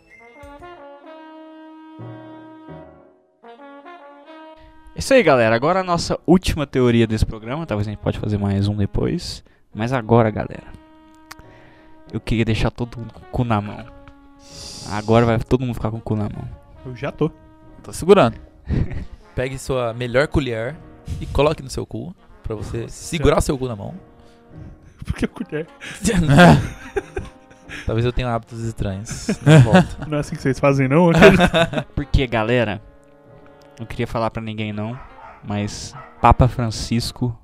Isso aí, galera. Agora a nossa última teoria desse programa. Talvez a gente pode fazer mais um depois. Mas agora, galera, eu queria deixar todo mundo com o cu na mão. Agora vai todo mundo ficar com o cu na mão. Eu já tô. Tô segurando. Pegue sua melhor colher e coloque no seu cu, pra você segurar seu cu na mão. Porque a colher. Talvez eu tenha hábitos estranhos. Não volto. Não é assim que vocês fazem, não? Porque, galera, não queria falar pra ninguém não, mas Papa Francisco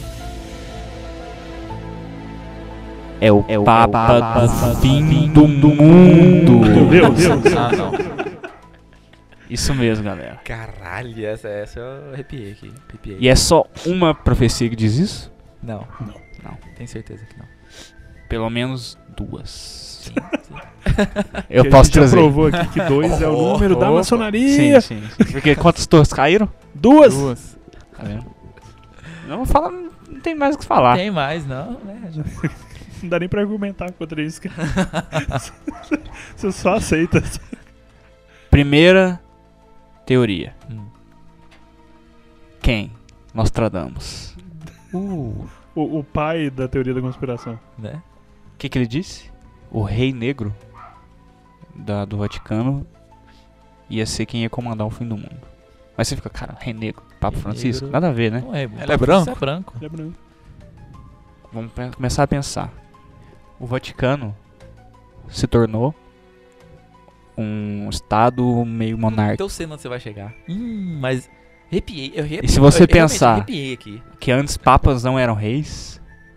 é o, é o Papa, Papa do fim do mundo. Meu Deus, Deus. Ah, não. Isso mesmo, galera. Caralho, essa, essa eu arrepiei aqui. Arrepiei. E é só uma profecia que diz isso? Não, Não. Não. tenho certeza que não. Pelo menos duas. Sim, sim. Eu Que a posso gente já trazer. provou aqui que dois é o Oh, número da opa. maçonaria. Sim, sim, sim. Porque quantas torres caíram? Duas. Duas. Tá vendo? Não fala, não tem mais o que falar. Tem mais, não, né? Não dá nem pra argumentar contra isso. cara. Você só aceita. Primeira teoria. Hum. Quem? Nostradamus. Uh, O, o pai da teoria da conspiração. né? O que, que ele disse? O rei negro da, do Vaticano ia ser quem ia comandar o fim do mundo. Mas você fica, cara, rei negro, Papa Rei Francisco, negro. nada a ver, né? Não é, é branco? É branco. Ele é branco. Vamos pe- começar a pensar. O Vaticano se tornou um estado meio monárquico. Então sei onde você vai chegar. Hum, mas arrepiei. Eu arrepiei E se você eu, eu realmente pensar- arrepiei aqui. Que antes papas não eram reis.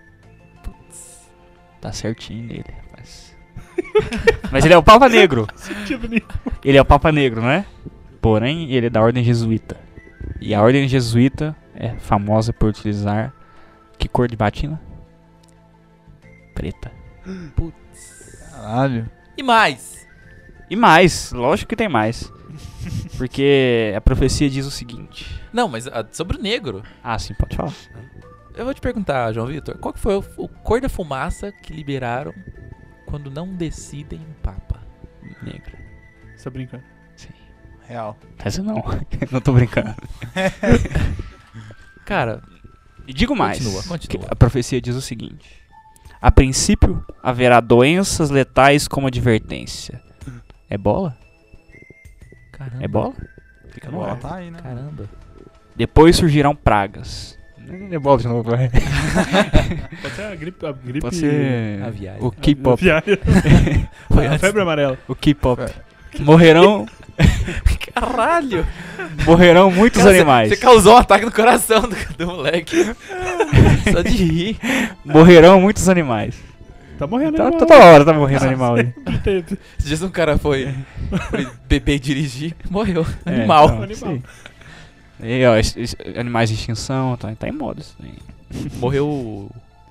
Tá certinho nele, rapaz. Mas ele é o Papa Negro. Sentido nenhum. Ele é o Papa Negro, não é? Porém, ele é da Ordem Jesuíta. E a Ordem Jesuíta é famosa por utilizar... Que cor de batina? Preta. Caralho. E mais? E mais, lógico que tem mais. Porque a profecia diz o seguinte... Não, mas ah, sobre o negro. Ah, sim, pode falar. Eu vou te perguntar, João Vitor. Qual que foi o, o cor da fumaça que liberaram quando não decidem um papa negro? Você tá brincando? Real. Essa não. Não tô brincando. Cara, E digo mais. Continua, continua. que a profecia diz o seguinte. A princípio, haverá doenças letais como advertência. É bola? caramba. É bola? Fica no no ar. ar, tá aí, né? Caramba. Depois surgirão pragas. Não é bola de novo, vai. Pode ser a gripe. A gripe Pode ser A viagem. o K-pop. aviária. Foi a antes. febre amarela. O K-pop. É. Morrerão, Caralho! morrerão muitos Cara, cê- animais. Você causou um ataque no coração do, do moleque. Só de rir. Morrerão muitos animais. Tá morrendo Tá, animal. toda hora tá morrendo animal aí. Teve. Esses dias um cara foi, foi beber e dirigir, morreu. É, Animal. então, Animal. sim. E, ó, es- es- animais de extinção, tá, tá em moda isso aí. Morreu o,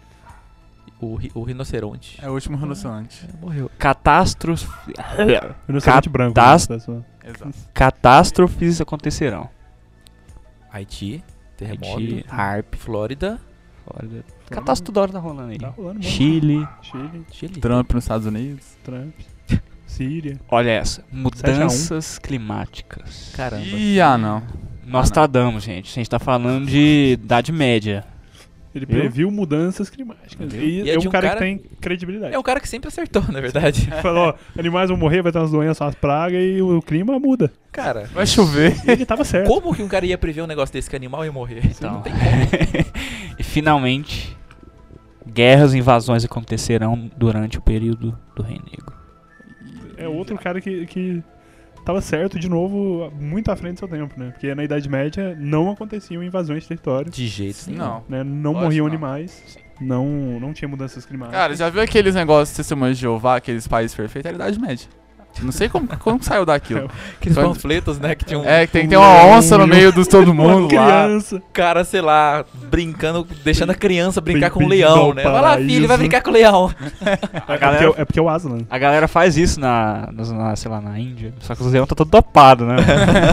o, ri- o rinoceronte. É o último rinoceronte. Morreu. Catástrofes, Rinoceronte branco. Catas- né, pessoal? Exato. catástrofes acontecerão. Haiti, terremoto, Haiti, Harp, Flórida, Flórida. Catástrofe toda hora tá rolando aí. Tá rolando muito. Chile. Chile, Chile. Trump nos Estados Unidos. Trump, Síria. Olha essa. Mudanças climáticas. Caramba. Ih, ah, não. Nostradamus, gente. A gente tá falando de Idade Média. Ele Viu? previu mudanças climáticas. Viu? E, E é é de um um cara, cara- que tem credibilidade. É um cara que sempre acertou, na verdade. Falou, ó, animais vão morrer, vai ter umas doenças, umas pragas e o clima muda. Cara, Vai chover. E ele tava certo. como que um cara ia prever um negócio desse que animal ia morrer? Isso Então. não tem como. E finalmente, guerras e invasões acontecerão durante o período do Rei Negro. É outro cara que, que tava certo, de novo, muito à frente do seu tempo, né? Porque na Idade Média não aconteciam invasões de território, De jeito nenhum. Não. né? Não Lógico morriam não. animais, não, não tinha mudanças climáticas. Cara, já viu aqueles negócios de testemunhas de Jeová, aqueles países perfeitos? Era a Idade Média. Não sei como, como que saiu daquilo. Aqueles Quando- panfletos, né? Que tinha um É, que tem que ter uma onça no meio dos todo Uma mundo lá. criança. cara, sei lá, brincando, deixando a criança brincar com o Bem-vindo leão, ao né? Vai lá, filho, vai paraíso. brincar com o leão. É, galera- porque, é porque é o Aslan. A galera faz isso na, nas- na, sei lá, na Índia. Só que os leões tá todo dopado, né?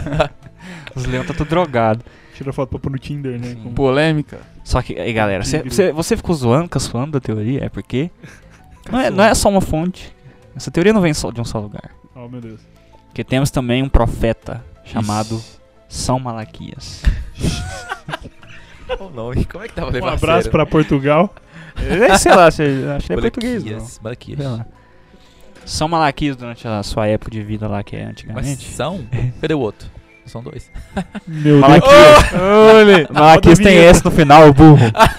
Os leões tá tudo drogado. Tira foto pra pôr no Tinder, né? Com- Polêmica. Só que, aí galera, cê, Tigre. cê- você ficou zoando, caçoando da teoria, é porque não é, não é só uma fonte. Essa teoria não vem só de um só lugar. Oh, meu Deus. Porque temos também um profeta chamado Ixi. São Malaquias. O nome, como é que tava Um levando a abraço sério? pra Portugal. É, sei lá, sei- acho que é português. não. Malaquias, Malaquias. Sei lá. São Malaquias durante a sua época de vida lá, que é Mas antigamente. são? Cadê o outro? São dois. Meu Malaquias. Olha, Malaquias Roda a tem vinheta. S no final, burro.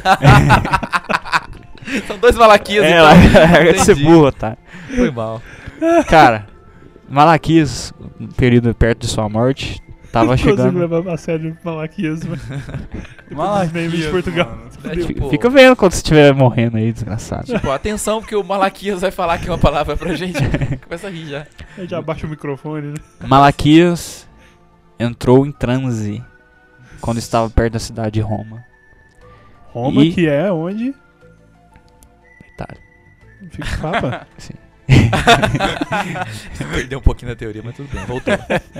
São dois Malaquias, É, então. larga de ser Entendi. burro, tá? Foi mal. Cara, Malaquias, um período perto de sua morte, tava Não consigo chegando. levar a sério Malaquias, mas... Malaquias, memes de Portugal. mano. É, Fudeu. tipo, Fica vendo quando você estiver morrendo aí, desgraçado. tipo, atenção, porque o Malaquias vai falar aqui uma palavra pra gente. Começa a rir já. Aí já abaixa o microfone, né? Malaquias entrou em transe quando estava perto da cidade de Roma. Roma, E- que é onde Itália. fica o Papa. Sim. Perdeu um pouquinho na teoria, mas tudo bem, voltou.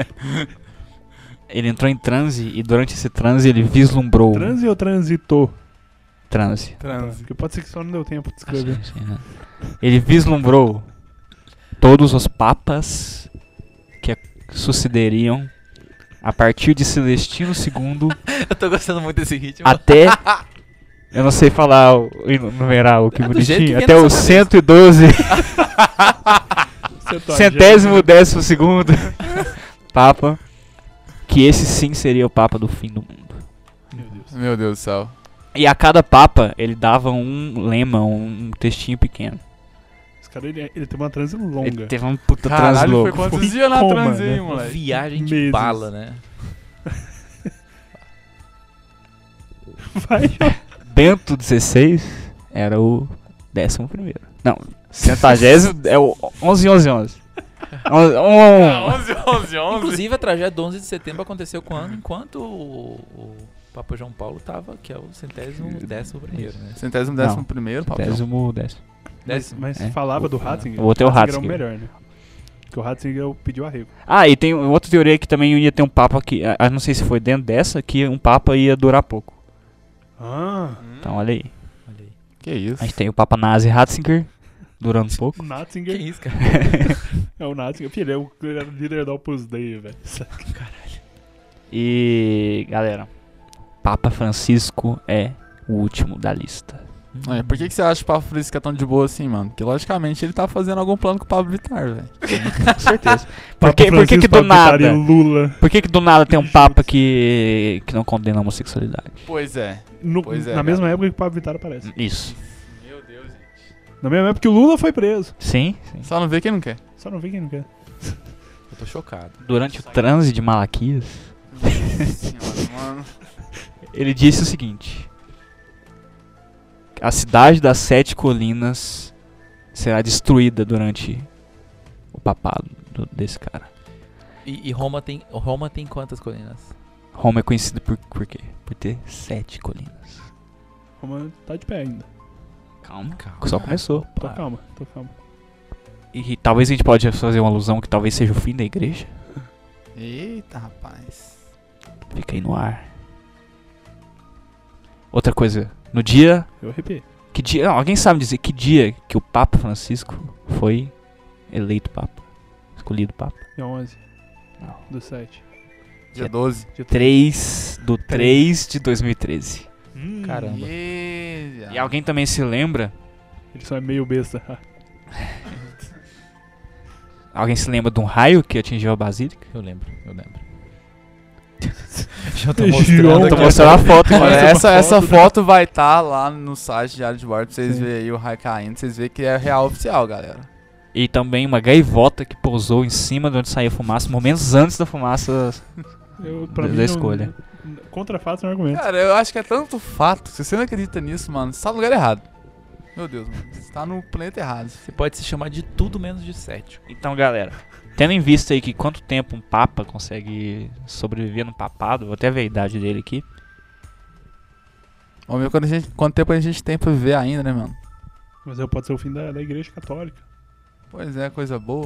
Ele entrou em transe e durante esse transe ele vislumbrou. Transe ou transitou? Transe. Trans. Porque pode ser que só não deu tempo de escrever. Sim, sim, né? Ele vislumbrou todos os papas que sucederiam a partir de Celestino segundo Eu tô gostando muito desse ritmo. até. Eu não sei falar, o- enumerar o que É do jeito que bonitinho. vem Até na o sua cento e doze, Septuagésimo. centésimo décimo segundo Papa. Que esse sim seria o Papa do fim do mundo. Meu Deus. Meu Deus do céu. E a cada Papa ele dava um lema, um textinho pequeno. Esse cara, ele, ele tem uma transe Ele longa. teve um puta transe Caralho, foi louco. quantos Foi dias na coma, trans né? aí, Uma moleque? viagem de Meses. bala, né? Vai, Bento dezesseis era o décimo primeiro. Não, centagésimo é o onze, onze, onze. Onze- on- onze, onze, onze. Inclusive, a tragédia do onze de setembro aconteceu quando, enquanto o, o Papa João Paulo tava, que é o centésimo décimo primeiro, né? Centésimo Não. décimo primeiro, papo. Décimo décimo. Mas, Décimo. mas É. falava do Ratzinger. O outro é o era o Ratzinger. melhor, né? Porque o Ratzinger pediu arrego. Ah, e tem outra teoria que também ia ter um Papa que, ah, não sei se foi dentro dessa, que um Papa ia durar pouco. Ah, Então olha aí. Olha aí. Que isso? A gente tem o Papa Nazi Ratzinger, durando um pouco. O Que Natzinger. isso, cara? É o Natzinger. Filho, é o ele era líder da Opus Dei, velho. E, galera, Papa Francisco é o último da lista. É, por que, que você acha que o Papa Francisco é tão de boa assim, mano? Porque, logicamente, ele tá fazendo algum plano com o Pablo Vittar, velho. Com certeza. Por Papa que, por que, que Francisco, do Papa Vittar nada? e Lula. Por que, que do nada tem um Papa que, que não condena a homossexualidade? Pois é. No- Pois é, na mesma cara. época que o Pablo Vittar aparece. Isso. Meu Deus, gente. Na mesma época que o Lula foi preso. Sim, sim. Só não vê quem não quer. Só não vê quem não quer. Eu tô chocado. Durante o transe de Malaquias, Nossa senhora, mano. ele disse o seguinte: a cidade das sete colinas será destruída durante o papado do- desse cara. E, e Roma tem Roma tem quantas colinas? Roma é conhecida por, por quê? Por ter sete colinas. Roma tá de pé ainda. Calma, Calma. só começou. Tô calma, tô calma. E talvez a gente pode fazer uma alusão que talvez seja o fim da igreja. Eita, rapaz. Fica aí no ar. Outra coisa, no dia... Eu arrepiei. Que dia... Não, alguém sabe dizer que dia que o Papa Francisco foi eleito Papa? Escolhido Papa? Dia onze Não. do sete. Dia doze. Dia três do três de dois mil e treze. Hum, Caramba. Yeah. E alguém também se lembra... Ele só é meio besta. Alguém se lembra de um raio que atingiu a Basílica? Eu lembro, eu lembro. Já tô João, mostrando Tô aqui. mostrando a foto, Olha, mano. Essa essa, essa foto, foto, né? vai estar lá no site Diário de Bordo pra vocês Sim. verem aí o raio caindo. Vocês verem que é real oficial, galera. E também uma gaivota que pousou em cima de onde saía a fumaça, momentos antes da fumaça Eu, pra da, mim, da não- escolha. Contra fatos não argumento. Cara, eu acho que é tanto fato. Se você não acredita nisso, mano, você tá no lugar errado. Meu Deus, mano. Você tá no planeta errado. Você pode se chamar de tudo menos de cético. Então, galera, tendo em vista aí que quanto tempo um papa consegue sobreviver no papado, vou até ver a idade dele aqui. Vamos ver quando a gente, quanto tempo a gente tem pra viver ainda, né, mano? Mas eu pode ser o fim da, da igreja católica. Pois é, coisa boa.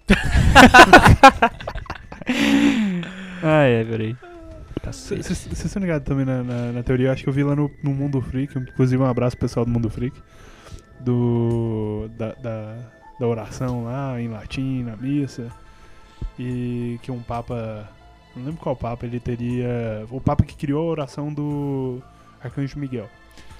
Ah, é, peraí. Vocês estão ligados também na, na, na teoria? Eu acho que eu vi lá no, no Mundo Freak, inclusive um abraço pro pessoal do Mundo Freak, do, da, da, da oração lá em latim, na missa, e que um papa, não lembro qual papa, ele teria, o papa que criou a oração do Arcanjo Miguel.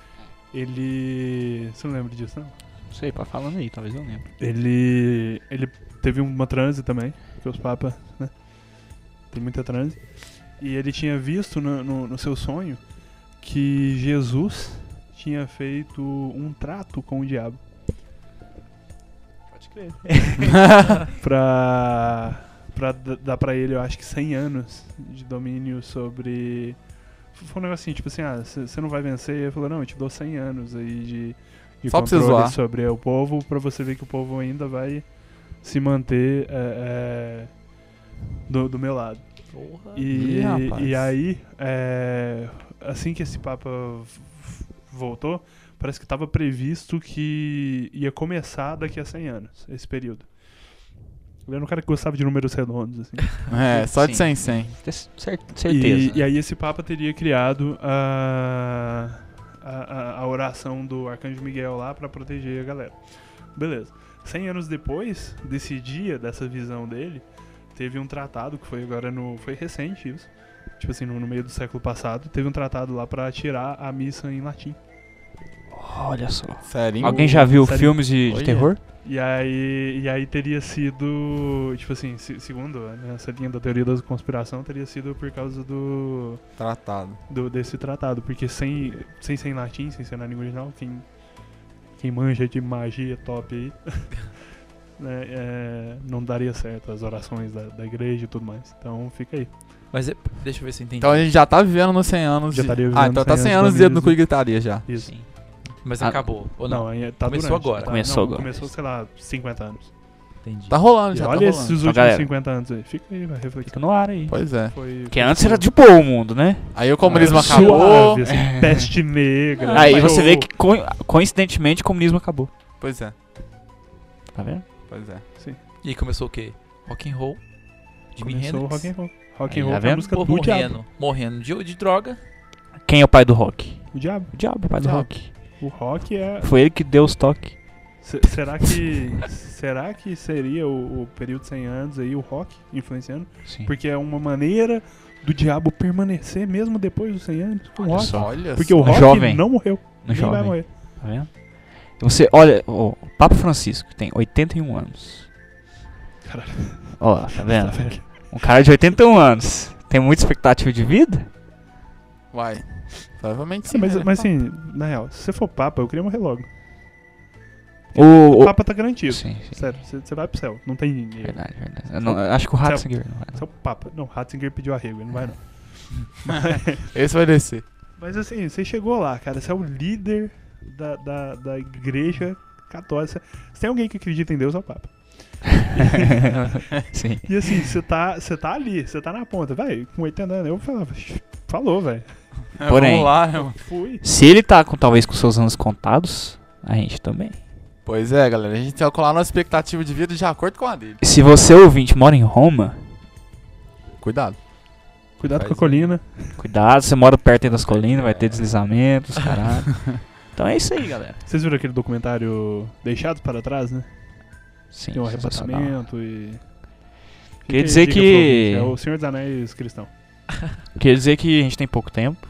Ele, você não lembra disso, não? Não sei, pá, falando aí, talvez eu lembre. Ele, ele teve uma transe também, porque os papas, né, tem muita transe. E ele tinha visto no, no, no seu sonho que Jesus tinha feito um trato com o diabo. Pode crer. pra, pra d- dar pra ele, eu acho que cem anos de domínio sobre... Foi um negocinho, tipo assim, ah, você não vai vencer. E ele falou, não, eu te dou cem anos aí de, de Só pra você controle zoar. sobre o povo, pra você ver que o povo ainda vai se manter é, é, do, do meu lado. Porra. E, Ih, rapaz. e aí, é, assim que esse Papa v- v- voltou, parece que estava previsto que ia começar daqui a cem anos, esse período. Ele era um cara que gostava de números redondos, assim. É, só de Sim. cem em cem. Cer- certeza. E, e aí esse Papa teria criado a, a, a- a oração do Arcanjo Miguel lá para proteger a galera. Beleza. cem anos depois desse dia, dessa visão dele, teve um tratado que foi agora no... Foi recente isso. Tipo assim, no, no meio do século passado. Teve um tratado lá pra tirar a missa em latim. Olha só. Sério? Alguém já viu Sério? filmes de, de Olha. terror? E aí, e aí teria sido... Tipo assim, se- segundo né, essa linha da teoria da conspiração, teria sido por causa do... Tratado. do- desse tratado, porque sem, sem ser em latim, sem ser na língua original, quem, quem manja de magia top aí, né, é, não daria certo as orações da, da igreja e tudo mais. Então fica aí. Mas é- deixa eu ver se eu entendi. Então a gente já tá vivendo nos cem anos. Já de... estaria Ah, vivendo então tá cem cem anos anos da de dedo no mesa. cu e gritaria já. Isso. Sim. Mas Ah, acabou, ou não? Não, aí tá Começou durante, agora. tá- Começou não, agora. Começou, sei lá, cinquenta anos. Entendi. Tá rolando, E já olha tá esses rolando. últimos galera. cinquenta anos aí. Fica aí, vai refletir. Fica no ar aí. Pois é. Foi, Porque foi antes era suave, de boa o mundo, né? Aí o comunismo ah, acabou. suave, assim, peste negra. Aí mas você o- vê que co- coincidentemente o comunismo acabou. Pois é, Tá vendo? pois é. E aí começou o quê? Rock and roll. Jimi Começou o Hendrix. rock and roll. Rock Aí, and roll tá foi a vendo? música O povo do diabo. morrendo. Morrendo de, de droga. Quem é o pai do rock? O diabo. O diabo, o pai do Diabo. rock. O rock é... Foi ele que deu os toques. Se- será que será que seria o, o período de cem anos aí, o rock influenciando? Sim. Porque é uma maneira do diabo permanecer mesmo depois dos cem anos com o Olha rock. só. Olha Porque só. o rock Jovem. não morreu. No Nem vai jovem. morrer. Tá vendo? E você, olha, o Papa Francisco tem oitenta e um anos. Caralho. Ó, tá vendo? Tá velho. Um cara de oitenta e um anos tem muita expectativa de vida? Vai. Provavelmente sim. Sim, mas, né? mas assim, na real, se você for papa, eu queria morrer logo. O, O o- papa tá garantido. Sim, sim. Sério, você você vai pro céu. Não tem ninguém. Verdade, verdade. Eu, não- eu acho que o Ratzinger não vai. Você é o papa. Não, Ratzinger pediu arrego, ele não vai não. Mas, Esse vai descer. mas assim, você chegou lá, cara. Você é o líder da, da, da igreja católica. Se tem alguém que acredita em Deus, é o papa. Sim. E assim, você tá, você tá ali, você tá na ponta. Vai, com oitenta anos, eu falava, falou, velho. É, Porém. Vamos lá, meu. Fui. Se ele tá com, talvez com seus anos contados, a gente também. Pois é, galera. A gente vai colar nossa expectativa de vida de acordo com a dele. Se você ouvinte mora em Roma, Cuidado. Cuidado Faz com a colina. cuidado, você mora perto aí das colinas, vai ter deslizamentos, caralho. Então é isso aí, galera. Vocês viram aquele documentário Deixados para Trás, né? Sim, Tem um sensacional. arrebatamento e... Queria Fica aí dizer a dica que- pro ouvinte, é o Senhor dos Anéis cristão. Quer dizer que a gente tem pouco tempo,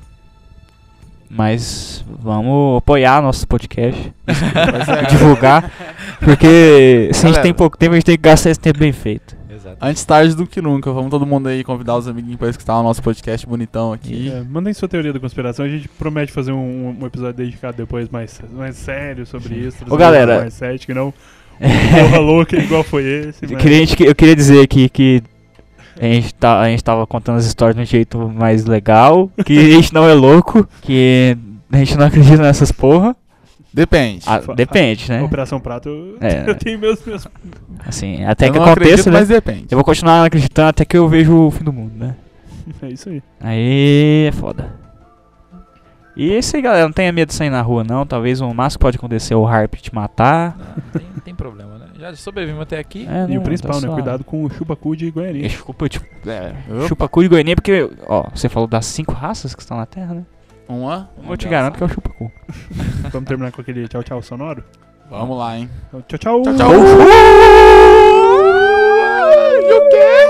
mas vamos apoiar nosso podcast Pois é, e galera. divulgar, porque se a gente Galera. tem pouco tempo, a gente tem que gastar esse tempo bem feito. Exato. Antes tarde do que nunca. Vamos todo mundo aí convidar os amiguinhos pra escutar o nosso podcast bonitão aqui. É, mandem sua teoria da conspiração. A gente promete fazer um, um episódio dedicado depois mais, mais sério sobre isso. trazer Ô, galera. um mais cético, não um porra louca igual foi esse. Eu mas- queria, a gente- eu queria dizer aqui que a gente, tá, a gente tava contando as histórias de um jeito mais legal, que a gente não é louco, que a gente não acredita nessas porra. Depende. Ah, depende, né? Operação Prato, eu, É. eu tenho meus, meus... Assim, até eu que não aconteça, acredito, né? mas depende. Eu vou continuar acreditando até que eu vejo o fim do mundo, né? É isso aí. Aí é foda. E é isso aí, galera. Não tenha medo de sair na rua, não. Talvez o máximo que pode acontecer é o Harp te matar. Não, não tem, não tem problema, né? Já sobrevivemos até aqui. É, E não, o principal, tá né? suave. Cuidado com o chupacu de Goiânia. É, Chupa, tipo, é, Opa. chupacu de Goiânia, porque, ó, você falou das cinco raças que estão na Terra, né? Uma. Eu te garanto que é o chupacu. Vamos terminar com aquele tchau, tchau sonoro? Vamos lá, hein? Tchau, tchau. Tchau, tchau. Uh! E o quê?